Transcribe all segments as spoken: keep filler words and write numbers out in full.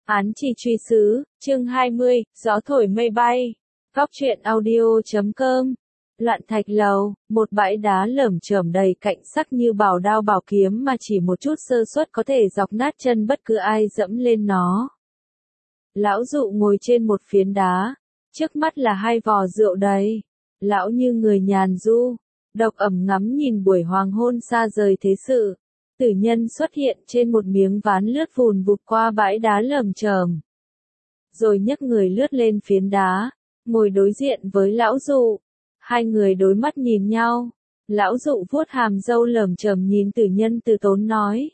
Án chỉ truy xứ, chương hai mươi, gió thổi mây bay. Góc truyện audio chấm com. Loạn thạch lầu, một bãi đá lởm chởm đầy cạnh sắc như bảo đao bảo kiếm mà chỉ một chút sơ suất có thể dọc nát chân bất cứ ai dẫm lên nó. Lão dụ ngồi trên một phiến đá, trước mắt là hai vò rượu đầy. Lão như người nhàn du, độc ẩm ngắm nhìn buổi hoàng hôn xa rời thế sự. Tử nhân xuất hiện trên một miếng ván lướt vùn vụt qua bãi đá lởm chởm. Rồi nhấc người lướt lên phiến đá, ngồi đối diện với lão dụ. Hai người đối mắt nhìn nhau. Lão dụ vuốt hàm râu lởm chởm nhìn tử nhân từ tốn nói.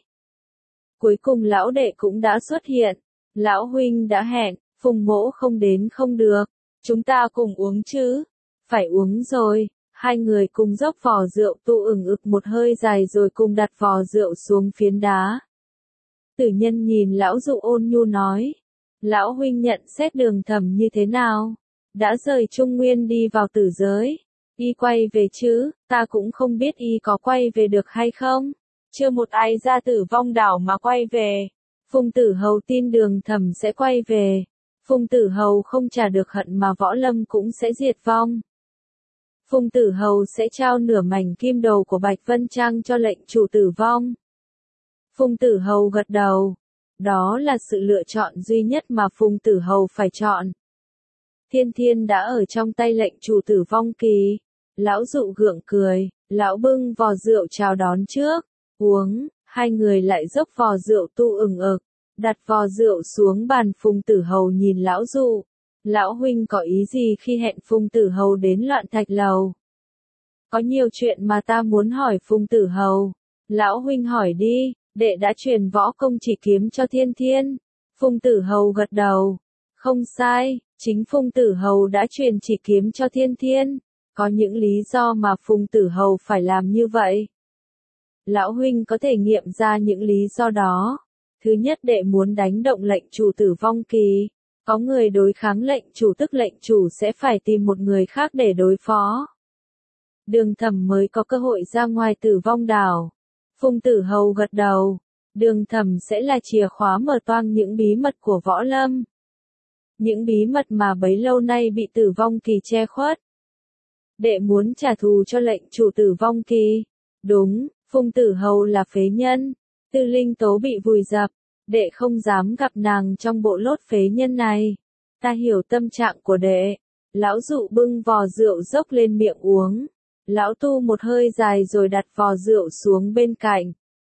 Cuối cùng lão đệ cũng đã xuất hiện. Lão huynh đã hẹn, Phùng mỗ không đến không được. Chúng ta cùng uống chứ? Phải uống rồi. Hai người cùng dốc vò rượu tụ ửng ực một hơi dài rồi cùng đặt vò rượu xuống phiến đá. Tử nhân nhìn lão dụ ôn nhu nói. Lão huynh nhận xét Đường Thẩm như thế nào? Đã rời Trung Nguyên đi vào tử giới. Y quay về chứ, ta cũng không biết y có quay về được hay không. Chưa một ai ra Tử Vong đảo mà quay về. Phùng Tử Hầu tin Đường Thẩm sẽ quay về. Phùng Tử Hầu không trả được hận mà võ lâm cũng sẽ diệt vong. Phùng Tử Hầu sẽ trao nửa mảnh kim đầu của Bạch Vân Trang cho lệnh chủ Tử Vong. Phùng Tử Hầu gật đầu. Đó là sự lựa chọn duy nhất mà Phùng Tử Hầu phải chọn. Thiên Thiên đã ở trong tay lệnh chủ Tử Vong kỳ. Lão dụ gượng cười, lão bưng vò rượu chào đón trước. Uống, hai người lại dốc vò rượu tu ửng ực. Đặt vò rượu xuống bàn. Phùng Tử Hầu nhìn lão dụ. Lão huynh có ý gì khi hẹn Phùng Tử Hầu đến Loạn Thạch lầu? Có nhiều chuyện mà ta muốn hỏi Phùng Tử Hầu. Lão huynh hỏi đi, đệ đã truyền võ công chỉ kiếm cho Thiên Thiên. Phùng Tử Hầu gật đầu. Không sai, chính Phùng Tử Hầu đã truyền chỉ kiếm cho Thiên Thiên. Có những lý do mà Phùng Tử Hầu phải làm như vậy. Lão huynh có thể nghiệm ra những lý do đó. Thứ nhất, đệ muốn đánh động lệnh chủ Tử Vong kỳ. Có người đối kháng lệnh chủ tức lệnh chủ sẽ phải tìm một người khác để đối phó. Đường Thẩm mới có cơ hội ra ngoài Tử Vong đảo. Phùng Tử Hầu gật đầu. Đường Thẩm sẽ là chìa khóa mở toang những bí mật của võ lâm. Những bí mật mà bấy lâu nay bị Tử Vong kỳ che khuất. Đệ muốn trả thù cho lệnh chủ Tử Vong kỳ. Đúng, Phùng Tử Hầu là phế nhân. Tư Linh Tố bị vùi dập. Đệ không dám gặp nàng trong bộ lốt phế nhân này. Ta hiểu tâm trạng của đệ. Lão dụ bưng vò rượu dốc lên miệng uống. Lão tu một hơi dài rồi đặt vò rượu xuống bên cạnh.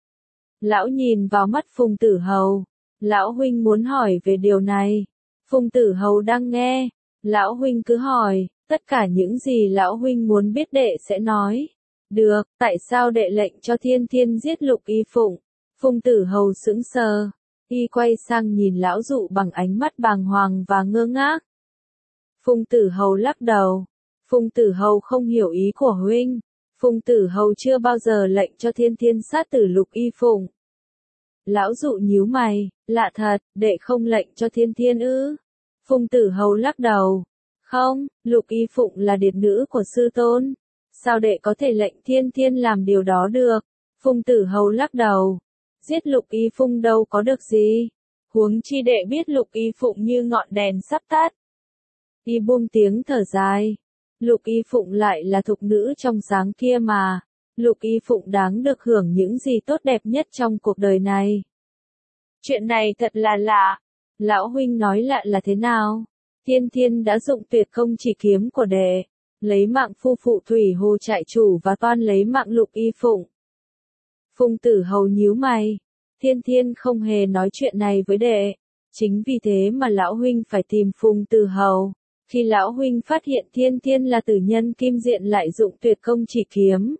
Lão nhìn vào mắt Phùng Tử Hầu. Lão huynh muốn hỏi về điều này. Phùng Tử Hầu đang nghe. Lão huynh cứ hỏi, tất cả những gì lão huynh muốn biết đệ sẽ nói. Được, tại sao đệ lệnh cho Thiên Thiên giết Lục Y Phụng? Phùng Tử Hầu sững sờ. Y quay sang nhìn lão dụ bằng ánh mắt bàng hoàng và ngơ ngác. Phùng Tử Hầu lắc đầu. Phùng Tử Hầu không hiểu ý của huynh. Phùng Tử Hầu chưa bao giờ lệnh cho Thiên Thiên sát tử Lục Y Phụng. Lão dụ nhíu mày, lạ thật, đệ không lệnh cho Thiên Thiên ư? Phùng Tử Hầu lắc đầu. Không, Lục Y Phụng là điệt nữ của sư tôn. Sao đệ có thể lệnh Thiên Thiên làm điều đó được? Phùng Tử Hầu lắc đầu. Giết Lục Y Phụng đâu có được gì. Huống chi đệ biết Lục Y Phụng như ngọn đèn sắp tắt. Y buông tiếng thở dài. Lục Y Phụng lại là thục nữ trong sáng kia mà. Lục Y Phụng đáng được hưởng những gì tốt đẹp nhất trong cuộc đời này. Chuyện này thật là lạ. Lão huynh nói lạ là thế nào? Thiên Thiên đã dụng tuyệt công chỉ kiếm của đệ. Lấy mạng phu phụ Thủy Hồ trại chủ và toan lấy mạng Lục Y Phụng. Phùng Tử Hầu nhíu mày. Thiên Thiên không hề nói chuyện này với đệ. Chính vì thế mà lão huynh phải tìm Phùng Tử Hầu. Khi lão huynh phát hiện Thiên Thiên là tử nhân kim diện lại dụng tuyệt công chỉ kiếm.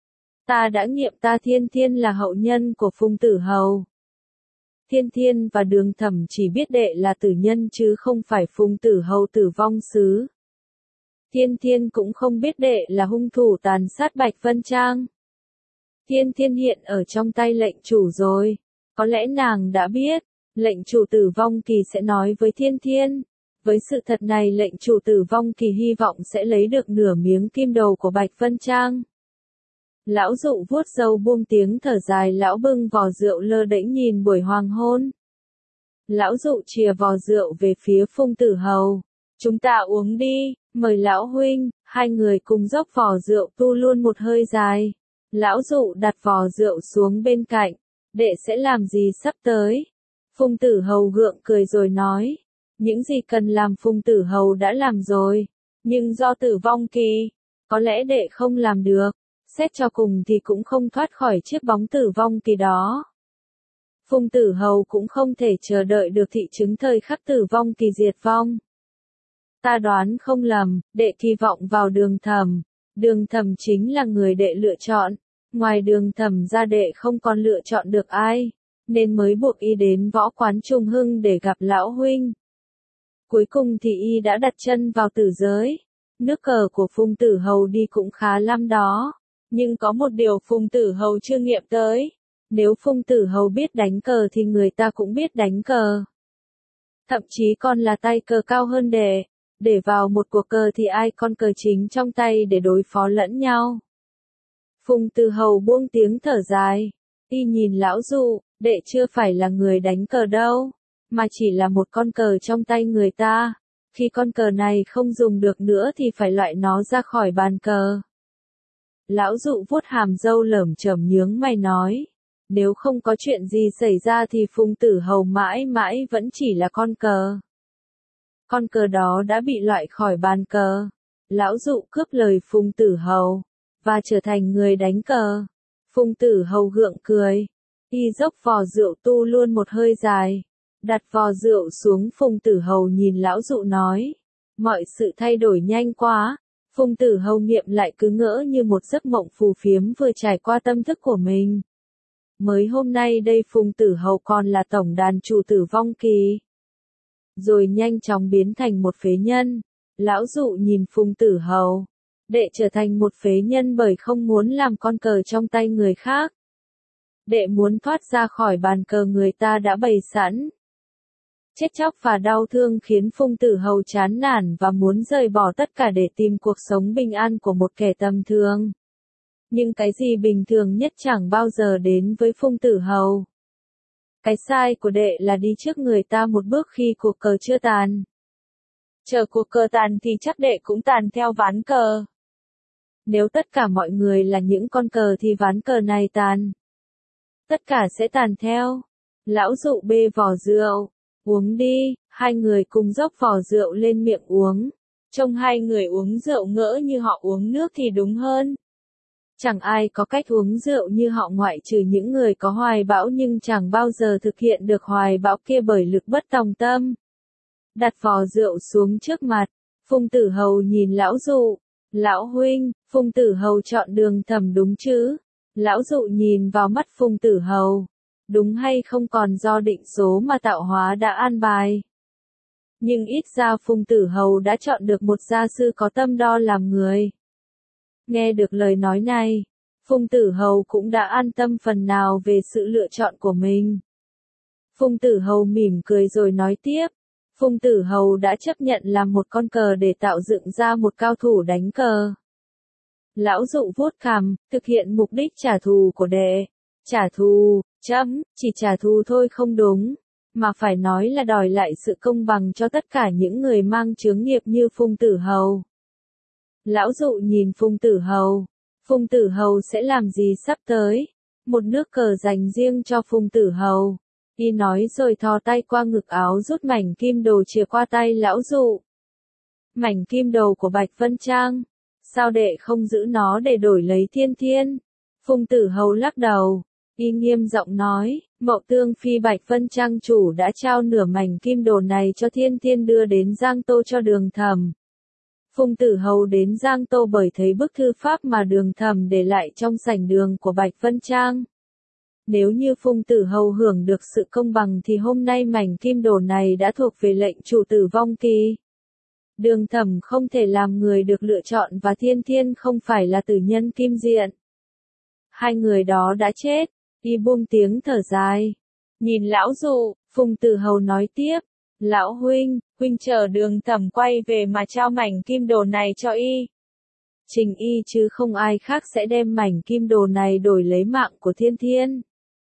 Ta đã nghiệm ta Thiên Thiên là hậu nhân của Phùng Tử Hầu. Thiên Thiên và Đường Thẩm chỉ biết đệ là tử nhân chứ không phải Phùng Tử Hầu tử vong xứ. Thiên Thiên cũng không biết đệ là hung thủ tàn sát Bạch Vân Trang. Thiên Thiên hiện ở trong tay lệnh chủ rồi. Có lẽ nàng đã biết, lệnh chủ Tử Vong kỳ sẽ nói với Thiên Thiên. Với sự thật này lệnh chủ Tử Vong kỳ hy vọng sẽ lấy được nửa miếng kim đầu của Bạch Vân Trang. Lão dụ vuốt râu buông tiếng thở dài. Lão bưng vò rượu lơ đễnh nhìn buổi hoàng hôn. Lão dụ chìa vò rượu về phía Phùng Tử Hầu. Chúng ta uống đi, mời lão huynh, hai người cùng dốc vò rượu tu luôn một hơi dài. Lão dụ đặt vò rượu xuống bên cạnh, đệ sẽ làm gì sắp tới? Phùng Tử Hầu gượng cười rồi nói, những gì cần làm Phùng Tử Hầu đã làm rồi, nhưng do tử vong kỳ, có lẽ đệ không làm được, xét cho cùng thì cũng không thoát khỏi chiếc bóng tử vong kỳ đó. Phùng Tử Hầu cũng không thể chờ đợi được thị chứng thời khắc tử vong kỳ diệt vong. Ta đoán không lầm, đệ kỳ vọng vào Đường Thẩm. Đường Thẩm chính là người đệ lựa chọn. Ngoài Đường Thẩm ra đệ không còn lựa chọn được ai, nên mới buộc y đến võ quán Trung Hưng để gặp lão huynh. Cuối cùng thì y đã đặt chân vào tử giới. Nước cờ của Phùng Tử Hầu đi cũng khá lắm đó. Nhưng có một điều Phùng Tử Hầu chưa nghiệm tới. Nếu Phùng Tử Hầu biết đánh cờ thì người ta cũng biết đánh cờ. Thậm chí còn là tay cờ cao hơn đệ. Để vào một cuộc cờ thì ai con cờ chính trong tay để đối phó lẫn nhau. Phùng Tử Hầu buông tiếng thở dài. Y nhìn lão dụ, đệ chưa phải là người đánh cờ đâu, mà chỉ là một con cờ trong tay người ta. Khi con cờ này không dùng được nữa thì phải loại nó ra khỏi bàn cờ. Lão dụ vuốt hàm râu lởm chởm nhướng mày nói. Nếu không có chuyện gì xảy ra thì Phùng Tử Hầu mãi mãi vẫn chỉ là con cờ. Con cờ đó đã bị loại khỏi bàn cờ. Lão dụ cướp lời Phùng Tử Hầu, và trở thành người đánh cờ. Phùng Tử Hầu gượng cười. Y dốc vò rượu tu luôn một hơi dài. Đặt vò rượu xuống. Phùng Tử Hầu nhìn lão dụ nói. Mọi sự thay đổi nhanh quá. Phùng Tử Hầu nghiệm lại cứ ngỡ như một giấc mộng phù phiếm vừa trải qua tâm thức của mình. Mới hôm nay đây Phùng Tử Hầu còn là tổng đàn chủ tử vong kỳ, rồi nhanh chóng biến thành một phế nhân. Lão dụ nhìn Phùng Tử Hầu. Đệ trở thành một phế nhân bởi không muốn làm con cờ trong tay người khác. Đệ muốn thoát ra khỏi bàn cờ người ta đã bày sẵn. Chết chóc và đau thương khiến Phùng Tử Hầu chán nản và muốn rời bỏ tất cả để tìm cuộc sống bình an của một kẻ tầm thường. Nhưng cái gì bình thường nhất chẳng bao giờ đến với Phùng Tử Hầu. Cái sai của đệ là đi trước người ta một bước khi cuộc cờ chưa tàn. Chờ cuộc cờ tàn thì chắc đệ cũng tàn theo ván cờ. Nếu tất cả mọi người là những con cờ thì ván cờ này tàn. Tất cả sẽ tàn theo. Lão dụ bê vò rượu. Uống đi, hai người cùng dốc vò rượu lên miệng uống. Trông hai người uống rượu ngỡ như họ uống nước thì đúng hơn. Chẳng ai có cách uống rượu như họ ngoại trừ những người có hoài bão nhưng chẳng bao giờ thực hiện được hoài bão kia bởi lực bất tòng tâm. Đặt vò rượu xuống trước mặt, Phùng Tử Hầu nhìn lão dụ. Lão huynh, Phùng Tử Hầu chọn Đường Thẩm đúng chứ? Lão dụ nhìn vào mắt Phùng Tử Hầu. Đúng hay không còn do định số mà tạo hóa đã an bài. Nhưng ít ra Phùng Tử Hầu đã chọn được một gia sư có tâm đo làm người. Nghe được lời nói này, Phùng Tử Hầu cũng đã an tâm phần nào về sự lựa chọn của mình. Phùng Tử Hầu mỉm cười rồi nói tiếp. Phùng Tử Hầu đã chấp nhận làm một con cờ để tạo dựng ra một cao thủ đánh cờ. Lão dụ vuốt cằm, thực hiện mục đích trả thù của đệ. Trả thù, chấm, chỉ trả thù thôi không đúng, mà phải nói là đòi lại sự công bằng cho tất cả những người mang chướng nghiệp như Phùng Tử Hầu. Lão dụ nhìn Phùng Tử Hầu. Phùng Tử Hầu sẽ làm gì sắp tới? Một nước cờ dành riêng cho Phùng Tử Hầu. Y nói rồi thò tay qua ngực áo rút mảnh kim đồ chìa qua tay lão dụ. Mảnh kim đồ của Bạch Vân Trang. Sao đệ không giữ nó để đổi lấy Thiên Thiên? Phùng Tử Hầu lắc đầu. Y nghiêm giọng nói, Mậu Tương Phi Bạch Vân Trang chủ đã trao nửa mảnh kim đồ này cho Thiên Thiên đưa đến Giang Tô cho Đường Thẩm. Phùng Tử Hầu đến Giang Tô bởi thấy bức thư pháp mà Đường Thẩm để lại trong sảnh đường của Bạch Vân Trang. Nếu như Phùng Tử Hầu hưởng được sự công bằng thì hôm nay mảnh kim đồ này đã thuộc về lệnh chủ tử vong kỳ. Đường Thẩm không thể làm người được lựa chọn và Thiên Thiên không phải là tử nhân kim diện. Hai người đó đã chết. Y buông tiếng thở dài. Nhìn lão dụ, Phùng Tử Hầu nói tiếp. Lão huynh, huynh chờ Đường Thẩm quay về mà trao mảnh kim đồ này cho y. Trình y chứ không ai khác sẽ đem mảnh kim đồ này đổi lấy mạng của Thiên Thiên.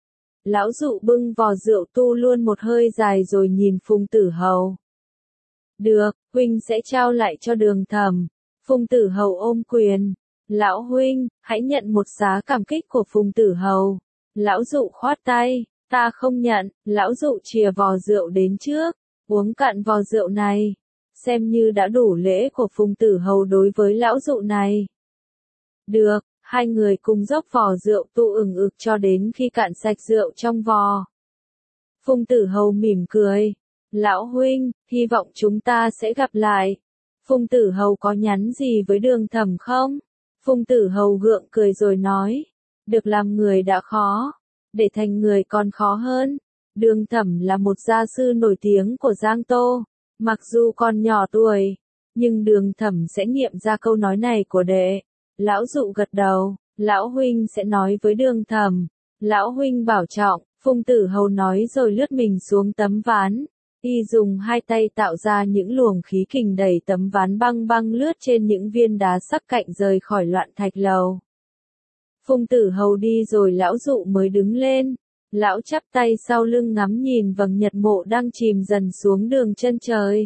Lão dụ bưng vò rượu tu luôn một hơi dài rồi nhìn Phùng Tử Hầu. Được, huynh sẽ trao lại cho Đường Thẩm. Phùng Tử Hầu ôm quyền. Lão huynh, hãy nhận một giá cảm kích của Phùng Tử Hầu. Lão dụ khoát tay, ta không nhận. Lão dụ chìa vò rượu đến trước, uống cạn vò rượu này. Xem như đã đủ lễ của Phùng Tử Hầu đối với lão dụ này. Được, hai người cùng dốc vò rượu tu ừng ực cho đến khi cạn sạch rượu trong vò. Phùng Tử Hầu mỉm cười. Lão huynh, hy vọng chúng ta sẽ gặp lại. Phùng Tử Hầu có nhắn gì với Đường Thẩm không? Phùng Tử Hầu gượng cười rồi nói. Được làm người đã khó, để thành người còn khó hơn. Đường Thẩm là một gia sư nổi tiếng của Giang Tô. Mặc dù còn nhỏ tuổi, nhưng Đường Thẩm sẽ nghiệm ra câu nói này của đệ. Lão dụ gật đầu, lão huynh sẽ nói với Đường Thẩm. Lão huynh bảo trọng, Phùng Tử Hầu nói rồi lướt mình xuống tấm ván. Y dùng hai tay tạo ra những luồng khí kình đẩy tấm ván băng băng lướt trên những viên đá sắc cạnh rời khỏi loạn thạch lầu. Phùng Tử Hầu đi rồi lão dụ mới đứng lên. Lão chắp tay sau lưng ngắm nhìn vầng nhật mộ đang chìm dần xuống đường chân trời.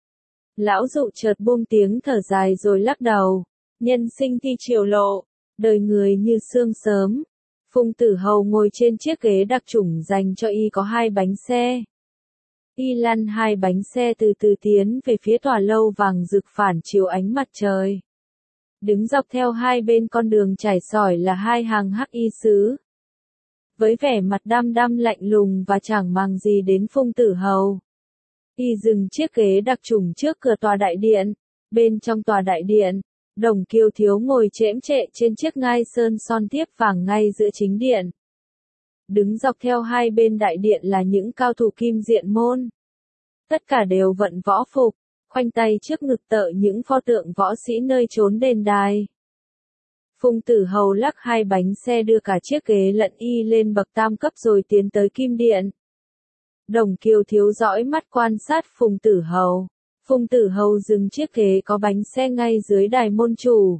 Lão dụ chợt buông tiếng thở dài rồi lắc đầu. Nhân sinh thi triều lộ, đời người như sương sớm. Phùng Tử Hầu ngồi trên chiếc ghế đặc chủng dành cho y có hai bánh xe. Y lăn hai bánh xe từ từ tiến về phía tòa lâu vàng rực phản chiếu ánh mặt trời. Đứng dọc theo hai bên con đường trải sỏi là hai hàng hắc y sứ. Với vẻ mặt đăm đăm lạnh lùng và chẳng màng gì đến Phùng Tử Hầu. Y dừng chiếc ghế đặc chủng trước cửa tòa đại điện. Bên trong tòa đại điện, Đồng Kiều Thiếu ngồi chễm trệ trên chiếc ngai sơn son thiếp vàng ngay giữa chính điện. Đứng dọc theo hai bên đại điện là những cao thủ kim diện môn. Tất cả đều vận võ phục, khoanh tay trước ngực tợ những pho tượng võ sĩ nơi chốn đền đài. Phùng Tử Hầu lắc hai bánh xe đưa cả chiếc ghế lẫn y lên bậc tam cấp rồi tiến tới kim điện. Đồng Kiều Thiếu dõi mắt quan sát Phùng Tử Hầu. Phùng Tử Hầu dừng chiếc ghế có bánh xe ngay dưới đài môn chủ.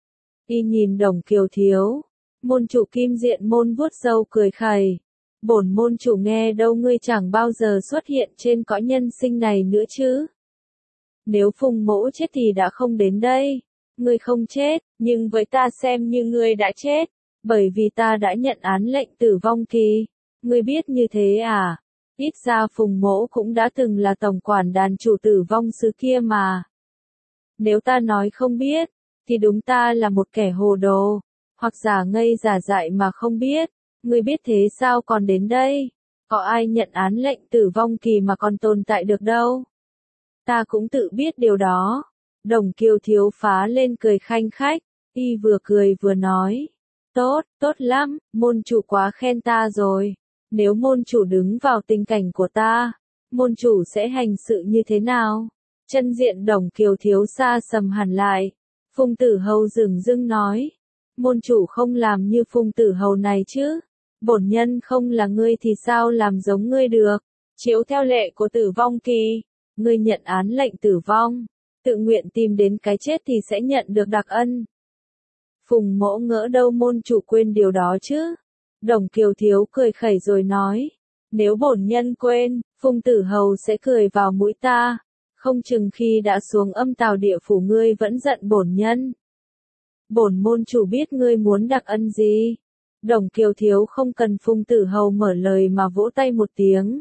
Y nhìn Đồng Kiều Thiếu. Môn chủ kim diện môn vuốt râu cười khẩy. Bổn môn chủ nghe đâu ngươi chẳng bao giờ xuất hiện trên cõi nhân sinh này nữa chứ. Nếu Phùng mỗ chết thì đã không đến đây. Ngươi không chết, nhưng với ta xem như ngươi đã chết. Bởi vì ta đã nhận án lệnh tử vong kỳ. Ngươi biết như thế à? Ít ra Phùng mỗ cũng đã từng là tổng quản đàn chủ tử vong xứ kia mà. Nếu ta nói không biết, thì đúng ta là một kẻ hồ đồ. Hoặc giả ngây giả dại mà không biết. Ngươi biết thế sao còn đến đây? Có ai nhận án lệnh tử vong kỳ mà còn tồn tại được đâu? Ta cũng tự biết điều đó. Đồng Kiều Thiếu phá lên cười khanh khách. Y vừa cười vừa nói. Tốt, tốt lắm, môn chủ quá khen ta rồi. Nếu môn chủ đứng vào tình cảnh của ta, môn chủ sẽ hành sự như thế nào? Chân diện Đồng Kiều Thiếu xa sầm hẳn lại. Phùng Tử Hầu dửng dưng nói. Môn chủ không làm như Phùng Tử Hầu này chứ. Bổn nhân không là ngươi thì sao làm giống ngươi được. Chiếu theo lệ của tử vong kỳ, ngươi nhận án lệnh tử vong, tự nguyện tìm đến cái chết thì sẽ nhận được đặc ân. Phùng mỗ ngỡ đâu môn chủ quên điều đó chứ. Đồng Kiều Thiếu cười khẩy rồi nói. Nếu bổn nhân quên, Phùng Tử Hầu sẽ cười vào mũi ta. Không chừng khi đã xuống âm tào địa phủ ngươi vẫn giận bổn nhân. Bổn môn chủ biết ngươi muốn đặc ân gì. Đồng Kiều Thiếu không cần Phùng Tử Hầu mở lời mà vỗ tay một tiếng.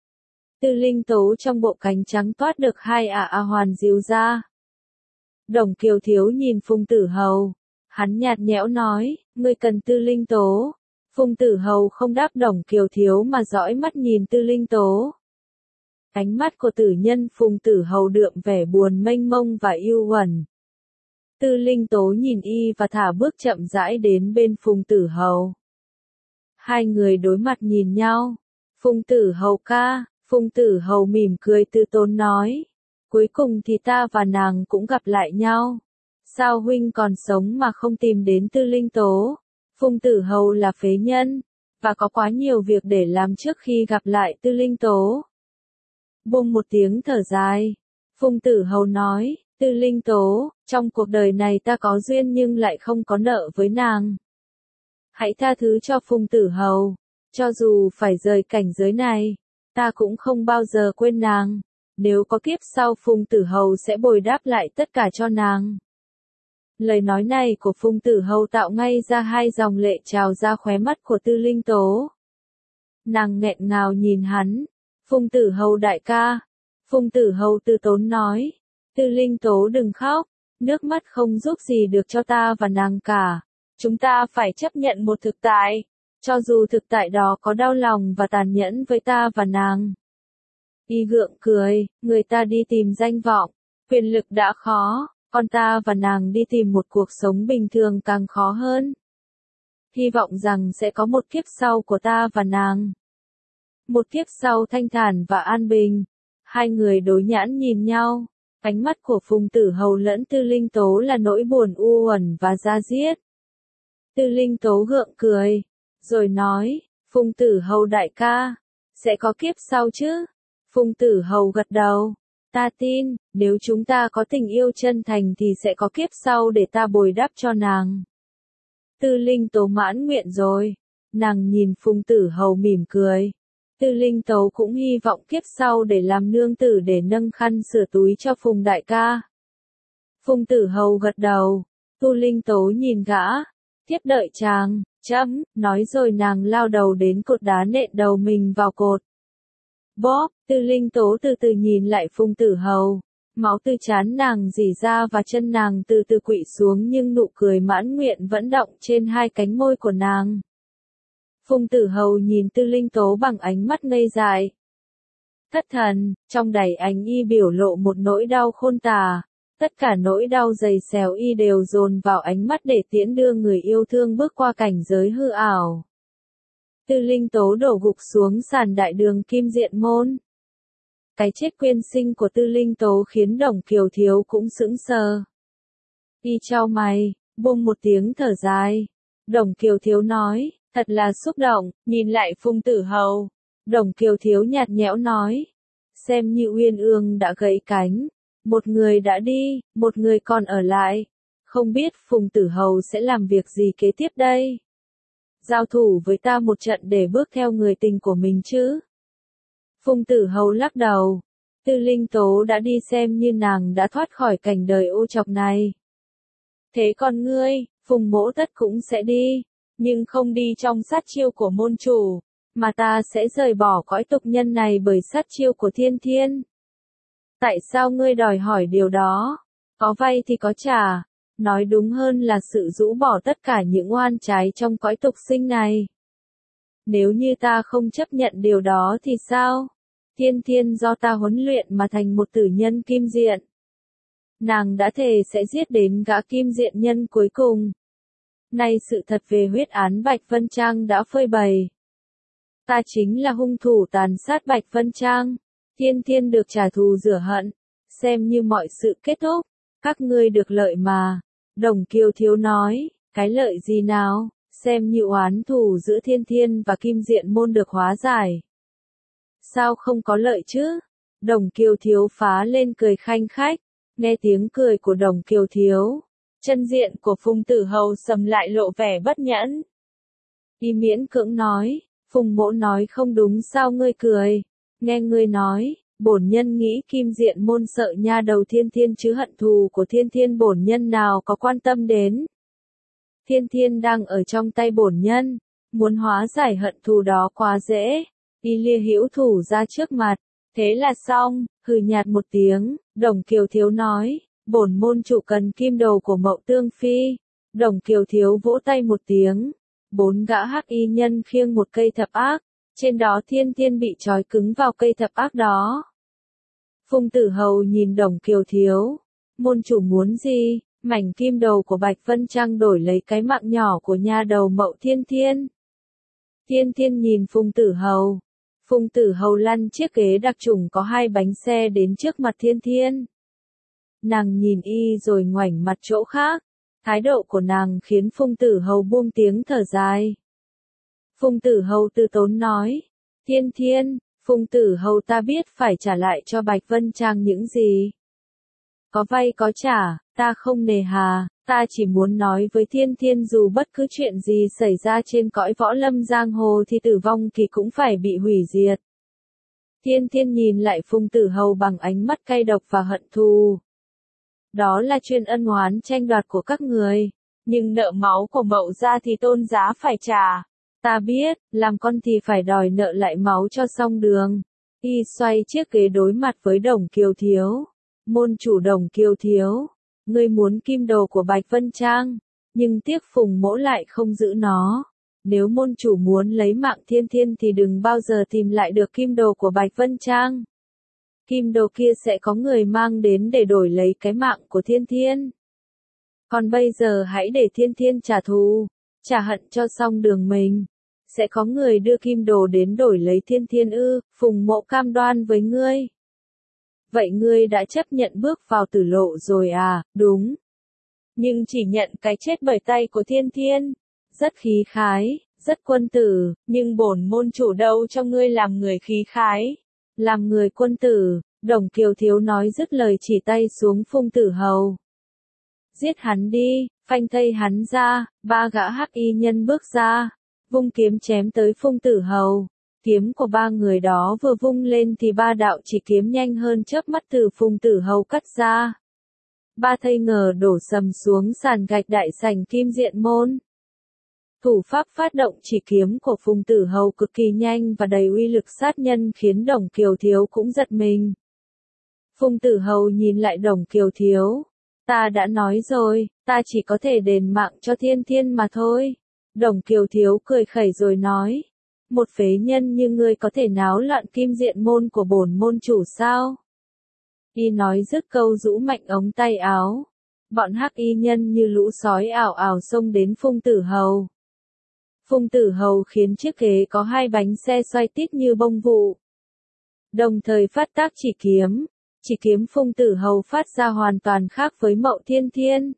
Tư linh tố trong bộ cánh trắng toát được hai ả a hoàn dìu ra. Đồng Kiều Thiếu nhìn Phùng Tử Hầu. Hắn nhạt nhẽo nói, ngươi cần tư linh tố. Phùng Tử Hầu không đáp Đồng Kiều Thiếu mà dõi mắt nhìn tư linh tố. Ánh mắt của tử nhân Phùng Tử Hầu đượm vẻ buồn mênh mông và yêu uẩn. Tư linh tố nhìn y và thả bước chậm rãi đến bên Phùng Tử Hầu. Hai người đối mặt nhìn nhau. Phùng Tử Hầu ca, Phùng Tử Hầu mỉm cười từ tốn nói. Cuối cùng thì ta và nàng cũng gặp lại nhau. Sao huynh còn sống mà không tìm đến tư linh tố? Phùng Tử Hầu là phế nhân, và có quá nhiều việc để làm trước khi gặp lại tư linh tố. Buông một tiếng thở dài. Phùng Tử Hầu nói, tư linh tố, trong cuộc đời này ta có duyên nhưng lại không có nợ với nàng. Hãy tha thứ cho Phùng Tử Hầu. Cho dù phải rời cảnh giới này, ta cũng không bao giờ quên nàng. Nếu có kiếp sau Phùng Tử Hầu sẽ bồi đáp lại tất cả cho nàng. Lời nói này của Phùng Tử Hầu tạo ngay ra hai dòng lệ trào ra khóe mắt của Tư Linh Tố. Nàng nghẹn ngào nhìn hắn. Phùng Tử Hầu đại ca. Phùng Tử Hầu từ tốn nói. Tư Linh Tố đừng khóc. Nước mắt không giúp gì được cho ta và nàng cả. Chúng ta phải chấp nhận một thực tại. Cho dù thực tại đó có đau lòng và tàn nhẫn với ta và nàng. Y gượng cười, người ta đi tìm danh vọng, quyền lực đã khó, còn ta và nàng đi tìm một cuộc sống bình thường càng khó hơn. Hy vọng rằng sẽ có một kiếp sau của ta và nàng. Một kiếp sau thanh thản và an bình. Hai người đối nhãn nhìn nhau, ánh mắt của Phùng Tử Hầu lẫn Tư Linh Tố là nỗi buồn u uẩn và da diết. Tư Linh Tố gượng cười, rồi nói, Phùng Tử Hầu đại ca, sẽ có kiếp sau chứ? Phùng Tử Hầu gật đầu, ta tin, nếu chúng ta có tình yêu chân thành thì sẽ có kiếp sau để ta bồi đắp cho nàng. Tư Linh Tố mãn nguyện rồi, nàng nhìn Phùng Tử Hầu mỉm cười. Tư Linh Tố cũng hy vọng kiếp sau để làm nương tử để nâng khăn sửa túi cho Phùng đại ca. Phùng Tử Hầu gật đầu, Tư Linh Tố nhìn gã, tiếp đợi chàng, chấm, nói rồi nàng lao đầu đến cột đá nện đầu mình vào cột. Bóp, Tư Linh Tố từ từ nhìn lại Phùng Tử Hầu, máu từ trán nàng rỉ ra và chân nàng từ từ quỵ xuống nhưng nụ cười mãn nguyện vẫn đọng trên hai cánh môi của nàng. Phùng Tử Hầu nhìn Tư Linh Tố bằng ánh mắt ngây dại. Thất thần, trong đẩy ánh y biểu lộ một nỗi đau khôn tả, tất cả nỗi đau dày xèo y đều dồn vào ánh mắt để tiễn đưa người yêu thương bước qua cảnh giới hư ảo. Tư Linh Tố đổ gục xuống sàn đại đường Kim Diện Môn. Cái chết quyến sinh của Tư Linh Tố khiến Đồng Kiều Thiếu cũng sững sờ. Y chau mày, buông một tiếng thở dài. Đồng Kiều Thiếu nói, thật là xúc động, nhìn lại Phùng Tử Hầu. Đồng Kiều Thiếu nhạt nhẽo nói, xem như uyên ương đã gãy cánh. Một người đã đi, một người còn ở lại. Không biết Phùng Tử Hầu sẽ làm việc gì kế tiếp đây? Giao thủ với ta một trận để bước theo người tình của mình chứ? Phùng Tử Hầu lắc đầu. Tư Linh Tố đã đi xem như nàng đã thoát khỏi cảnh đời ô trọc này. Thế còn ngươi, Phùng Mỗ Tất cũng sẽ đi, nhưng không đi trong sát chiêu của môn chủ, mà ta sẽ rời bỏ cõi tục nhân này bởi sát chiêu của Thiên Thiên. Tại sao ngươi đòi hỏi điều đó? Có vay thì có trả. Nói đúng hơn là sự rũ bỏ tất cả những oan trái trong cõi tục sinh này. Nếu như ta không chấp nhận điều đó thì sao? Thiên Thiên do ta huấn luyện mà thành một tử nhân kim diện. Nàng đã thề sẽ giết đến gã kim diện nhân cuối cùng. Nay sự thật về huyết án Bạch Vân Trang đã phơi bày. Ta chính là hung thủ tàn sát Bạch Vân Trang. Thiên Thiên được trả thù rửa hận. Xem như mọi sự kết thúc. Các ngươi được lợi mà. Đồng Kiều Thiếu nói, cái lợi gì nào? Xem như oán thù giữa Thiên Thiên và Kim Diện Môn được hóa giải. Sao không có lợi chứ? Đồng Kiều Thiếu phá lên cười khanh khách. Nghe tiếng cười của Đồng Kiều Thiếu, chân diện của Phùng Tử Hầu sầm lại lộ vẻ bất nhẫn. Y miễn cưỡng nói, Phùng Mỗ nói không đúng sao ngươi cười? Nghe ngươi nói, bổn nhân nghĩ Kim Diện Môn sợ nha đầu Thiên Thiên chứ hận thù của Thiên Thiên bổn nhân nào có quan tâm đến. Thiên Thiên đang ở trong tay bổn nhân, muốn hóa giải hận thù đó quá dễ. Y lia hữu thủ ra trước mặt, thế là xong, hừ nhạt một tiếng, Đồng Kiều Thiếu nói, bổn môn chủ cần kim đồ của Mậu Tương Phi. Đồng Kiều Thiếu vỗ tay một tiếng, bốn gã hắc y nhân khiêng một cây thập ác, trên đó Thiên Thiên bị trói cứng vào cây thập ác đó. Phùng Tử Hầu nhìn Đồng Kiều Thiếu, môn chủ muốn gì? Mảnh kim đầu của Bạch Vân Trang đổi lấy cái mạng nhỏ của nha đầu Mậu Thiên Thiên. Thiên Thiên nhìn Phùng Tử Hầu. Phùng Tử Hầu lăn chiếc ghế đặc trùng có hai bánh xe đến trước mặt Thiên Thiên. Nàng nhìn y rồi ngoảnh mặt chỗ khác. Thái độ của nàng khiến Phùng Tử Hầu buông tiếng thở dài. Phùng Tử Hầu từ tốn nói, Thiên Thiên, Phùng Tử Hầu ta biết phải trả lại cho Bạch Vân Trang những gì. Có vay có trả, ta không nề hà, ta chỉ muốn nói với Thiên Thiên dù bất cứ chuyện gì xảy ra trên cõi võ lâm giang hồ thì Tử Vong Kỳ cũng phải bị hủy diệt. Thiên Thiên nhìn lại Phùng Tử Hầu bằng ánh mắt cay độc và hận thù. Đó là chuyện ân oán tranh đoạt của các người, nhưng nợ máu của Mậu gia thì Tôn giá phải trả. Ta biết, làm con thì phải đòi nợ lại máu cho xong đường. Y xoay chiếc ghế đối mặt với Đồng Kiều Thiếu. Môn chủ Đồng Kiều Thiếu, ngươi muốn kim đồ của Bạch Vân Trang, nhưng tiếc Phùng mỗ lại không giữ nó. Nếu môn chủ muốn lấy mạng Thiên Thiên thì đừng bao giờ tìm lại được kim đồ của Bạch Vân Trang. Kim đồ kia sẽ có người mang đến để đổi lấy cái mạng của Thiên Thiên. Còn bây giờ hãy để Thiên Thiên trả thù, trả hận cho xong đường mình. Sẽ có người đưa kim đồ đến đổi lấy Thiên Thiên ư? Phùng mỗ cam đoan với ngươi. Vậy ngươi đã chấp nhận bước vào tử lộ rồi à? Đúng. Nhưng chỉ nhận cái chết bởi tay của Thiên Thiên. Rất khí khái, rất quân tử, nhưng bổn môn chủ đâu cho ngươi làm người khí khái. Làm người quân tử, Đồng Kiều Thiếu nói dứt lời chỉ tay xuống Phùng Tử Hầu. Giết hắn đi, phanh thây hắn ra, ba gã hắc y nhân bước ra, vung kiếm chém tới Phùng Tử Hầu. Kiếm của ba người đó vừa vung lên thì ba đạo chỉ kiếm nhanh hơn chớp mắt từ Phùng Tử Hầu cắt ra. Ba thây ngờ đổ sầm xuống sàn gạch đại sảnh Kim Diện Môn. Thủ pháp phát động chỉ kiếm của Phùng Tử Hầu cực kỳ nhanh và đầy uy lực sát nhân khiến Đồng Kiều Thiếu cũng giật mình. Phùng Tử Hầu nhìn lại Đồng Kiều Thiếu. Ta đã nói rồi, ta chỉ có thể đền mạng cho Thiên Thiên mà thôi. Đồng Kiều Thiếu cười khẩy rồi nói. Một phế nhân như ngươi có thể náo loạn Kim Diện Môn của bổn môn chủ sao? Y nói dứt câu rũ mạnh ống tay áo. Bọn hắc y nhân như lũ sói ảo ảo xông đến Phùng Tử Hầu. Phùng Tử Hầu khiến chiếc ghế có hai bánh xe xoay tít như bông vụ. Đồng thời phát tác chỉ kiếm. Chỉ kiếm Phùng Tử Hầu phát ra hoàn toàn khác với Mậu Thiên Thiên.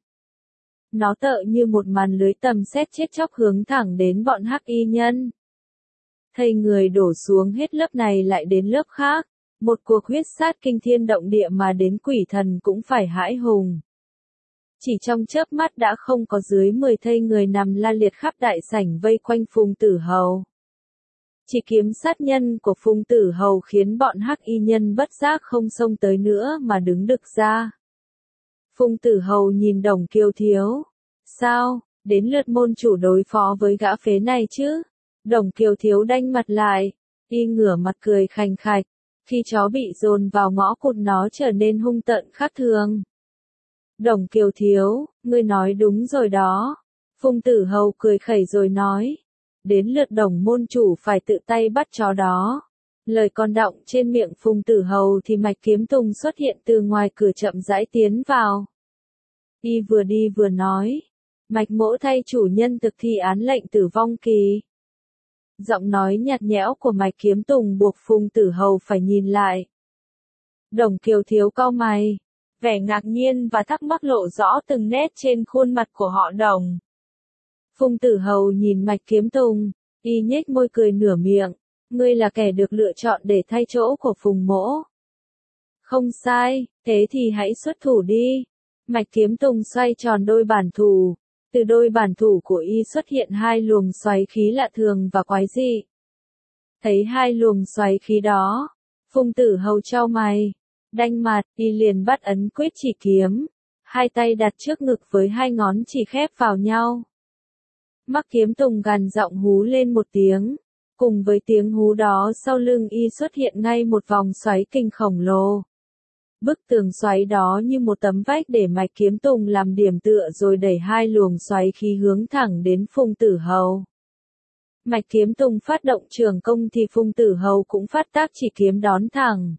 Nó tợ như một màn lưới tầm xét chết chóc hướng thẳng đến bọn hắc y nhân. Thây người đổ xuống hết lớp này lại đến lớp khác. Một cuộc huyết sát kinh thiên động địa mà đến quỷ thần cũng phải hãi hùng. Chỉ trong chớp mắt đã không có dưới mười thây người nằm la liệt khắp đại sảnh vây quanh Phùng Tử Hầu. Chỉ kiếm sát nhân của Phùng Tử Hầu khiến bọn hắc y nhân bất giác không xông tới nữa mà đứng đực ra. Phùng Tử Hầu nhìn Đồng Kiều Thiếu. Sao, đến lượt môn chủ đối phó với gã phế này chứ? Đồng Kiều Thiếu đanh mặt lại, y ngửa mặt cười khành khạch. Khi chó bị dồn vào ngõ cụt nó trở nên hung tợn khác thường. Đồng Kiều Thiếu, ngươi nói đúng rồi đó. Phùng Tử Hầu cười khẩy rồi nói. Đến lượt Đồng môn chủ phải tự tay bắt chó đó. Lời còn đọng trên miệng Phùng Tử Hầu thì Mạch Kiếm Tùng xuất hiện từ ngoài cửa chậm rãi tiến vào. Y vừa đi vừa nói. Mạch mỗ thay chủ nhân thực thi án lệnh Tử Vong Kỳ. Giọng nói nhạt nhẽo của Mạch Kiếm Tùng buộc Phùng Tử Hầu phải nhìn lại. Đồng Kiều Thiếu cau mày. Vẻ ngạc nhiên và thắc mắc lộ rõ từng nét trên khuôn mặt của họ Đồng. Phùng Tử Hầu nhìn Mạch Kiếm Tùng, y nhếch môi cười nửa miệng. Ngươi là kẻ được lựa chọn để thay chỗ của Phùng mỗ. Không sai, thế thì hãy xuất thủ đi. Mạch Kiếm Tùng xoay tròn đôi bản thủ. Từ đôi bản thủ của y xuất hiện hai luồng xoáy khí lạ thường và quái dị. Thấy hai luồng xoáy khí đó, Phùng Tử Hầu chau mày, đanh mặt, y liền bắt ấn quyết chỉ kiếm, hai tay đặt trước ngực với hai ngón chỉ khép vào nhau. Mắc Kiếm Tùng gằn giọng hú lên một tiếng, cùng với tiếng hú đó sau lưng y xuất hiện ngay một vòng xoáy kình khổng lồ. Bức tường xoáy đó như một tấm vách để Mạch Kiếm Tùng làm điểm tựa rồi đẩy hai luồng xoáy khí hướng thẳng đến Phùng Tử Hầu. Mạch Kiếm Tùng phát động trường công thì Phùng Tử Hầu cũng phát tác chỉ kiếm đón thẳng.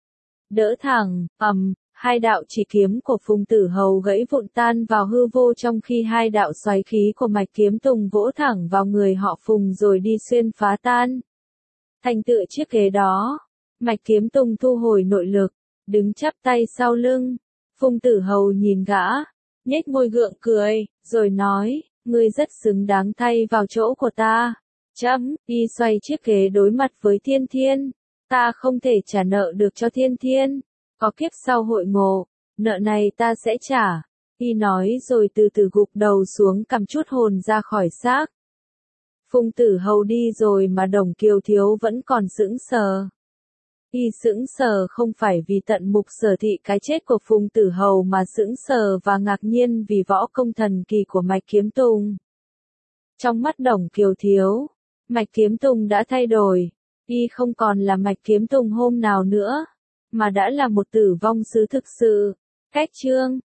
Đỡ thẳng, ầm, hai đạo chỉ kiếm của Phùng Tử Hầu gãy vụn tan vào hư vô trong khi hai đạo xoáy khí của Mạch Kiếm Tùng vỗ thẳng vào người họ Phùng rồi đi xuyên phá tan. Thành tựa chiếc ghế đó, Mạch Kiếm Tùng thu hồi nội lực. Đứng chắp tay sau lưng, Phùng Tử Hầu nhìn gã, nhếch môi gượng cười, rồi nói, ngươi rất xứng đáng thay vào chỗ của ta. Chấm, y xoay chiếc ghế đối mặt với Thiên Thiên, ta không thể trả nợ được cho Thiên Thiên, có kiếp sau hội ngộ, nợ này ta sẽ trả. Y nói rồi từ từ gục đầu xuống cầm chút hồn ra khỏi xác. Phùng Tử Hầu đi rồi mà Đồng Kiều Thiếu vẫn còn sững sờ. Y sững sờ không phải vì tận mục sở thị cái chết của Phùng Tử Hầu mà sững sờ và ngạc nhiên vì võ công thần kỳ của Mạch Kiếm Tùng. Trong mắt Đồng Kiều Thiếu, Mạch Kiếm Tùng đã thay đổi. Y không còn là Mạch Kiếm Tùng hôm nào nữa, mà đã là một tử vong sứ thực sự. Cách chương